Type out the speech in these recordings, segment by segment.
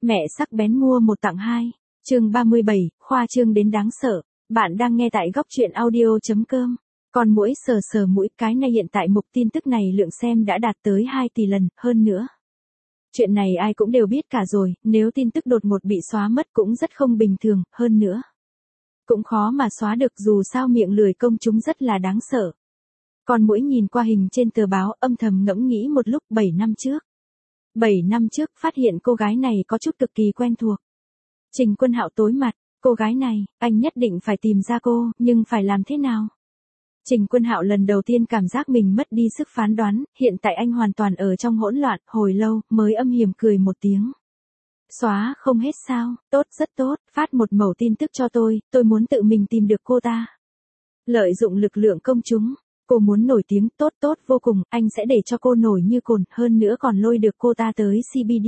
Mẹ sắc bén mua một tặng hai. Chương 37, khoa trương đến đáng sợ. Bạn đang nghe tại góc truyện audio.com. Con muỗi sờ sờ mũi, cái này hiện tại mục tin tức này lượng xem đã đạt tới 2 tỷ lần, hơn nữa. Chuyện này ai cũng đều biết cả rồi, nếu tin tức đột ngột bị xóa mất cũng rất không bình thường, hơn nữa. Cũng khó mà xóa được, dù sao miệng lười công chúng rất là đáng sợ. Con muỗi nhìn qua hình trên tờ báo, âm thầm ngẫm nghĩ một lúc. 7 năm trước. 7 năm trước phát hiện cô gái này có chút cực kỳ quen thuộc. Trình Quân Hạo tối mặt, cô gái này, anh nhất định phải tìm ra cô, nhưng phải làm thế nào? Trình Quân Hạo lần đầu tiên cảm giác mình mất đi sức phán đoán, hiện tại anh hoàn toàn ở trong hỗn loạn, hồi lâu mới âm hiểm cười một tiếng. Xóa không hết sao? Tốt, rất tốt, phát một mẩu tin tức cho tôi muốn tự mình tìm được cô ta. Lợi dụng lực lượng công chúng, cô muốn nổi tiếng, tốt tốt vô cùng, anh sẽ để cho cô nổi như cồn, hơn nữa còn lôi được cô ta tới CBD.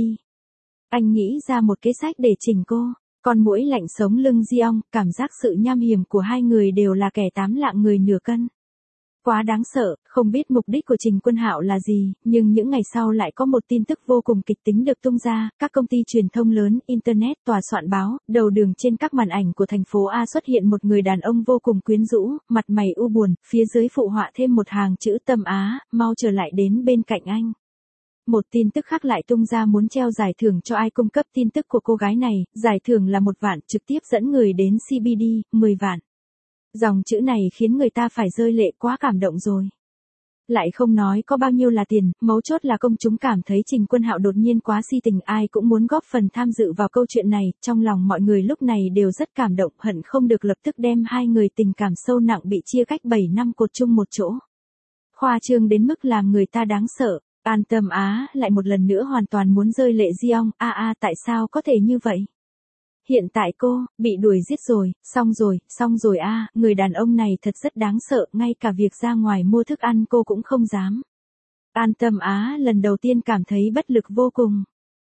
Anh nghĩ ra một kế sách để chỉnh cô. Con muỗi lạnh sống lưng Giong, cảm giác sự nham hiểm của hai người đều là kẻ 8 lạng người nửa cân. Quá đáng sợ, không biết mục đích của Trình Quân Hạo là gì, nhưng những ngày sau lại có một tin tức vô cùng kịch tính được tung ra, các công ty truyền thông lớn, internet, tòa soạn báo, đầu đường trên các màn ảnh của thành phố A xuất hiện một người đàn ông vô cùng quyến rũ, mặt mày u buồn, phía dưới phụ họa thêm một hàng chữ Tâm Á, mau trở lại đến bên cạnh anh. Một tin tức khác lại tung ra muốn treo giải thưởng cho ai cung cấp tin tức của cô gái này, giải thưởng là 1 vạn, trực tiếp dẫn người đến CBD, 10 vạn. Dòng chữ này khiến người ta phải rơi lệ, quá cảm động rồi. Lại không nói có bao nhiêu là tiền, mấu chốt là công chúng cảm thấy Trình Quân Hạo đột nhiên quá si tình, ai cũng muốn góp phần tham dự vào câu chuyện này, trong lòng mọi người lúc này đều rất cảm động, hận không được lập tức đem hai người tình cảm sâu nặng bị chia cách 7 năm cột chung một chỗ. Khoa trương đến mức làm người ta đáng sợ. An Tâm Á lại một lần nữa hoàn toàn muốn rơi lệ Giong, tại sao có thể như vậy? Hiện tại cô, bị đuổi giết rồi, xong rồi người đàn ông này thật rất đáng sợ, ngay cả việc ra ngoài mua thức ăn cô cũng không dám. An Tâm Á lần đầu tiên cảm thấy bất lực vô cùng.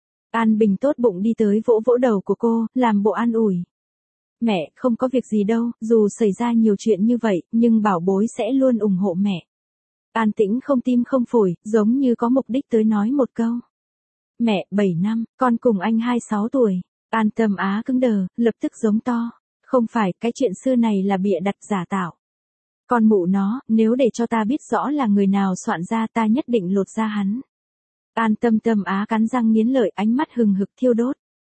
An Bình tốt bụng đi tới vỗ vỗ đầu của cô, làm bộ an ủi. Mẹ, không có việc gì đâu, dù xảy ra nhiều chuyện như vậy, nhưng bảo bối sẽ luôn ủng hộ mẹ. An Tĩnh không tim không phổi, giống như có mục đích tới nói một câu. Mẹ, 7 năm, con cùng anh 26 tuổi. An Tâm Á cứng đờ, lập tức giống to. Không phải, cái chuyện xưa này là bịa đặt giả tạo. Con mụ nó, nếu để cho ta biết rõ là người nào soạn ra, ta nhất định lột da hắn. An Tâm Á cắn răng nghiến lợi, ánh mắt hừng hực thiêu đốt.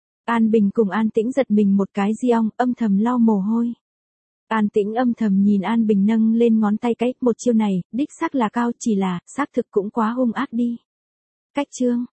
An Bình cùng An Tĩnh giật mình một cái, Giong âm thầm lau mồ hôi. An Tĩnh âm thầm nhìn An Bình nâng lên ngón tay cái, một chiêu này, đích xác là cao, chỉ là, xác thực cũng quá hung ác đi. Cách chương.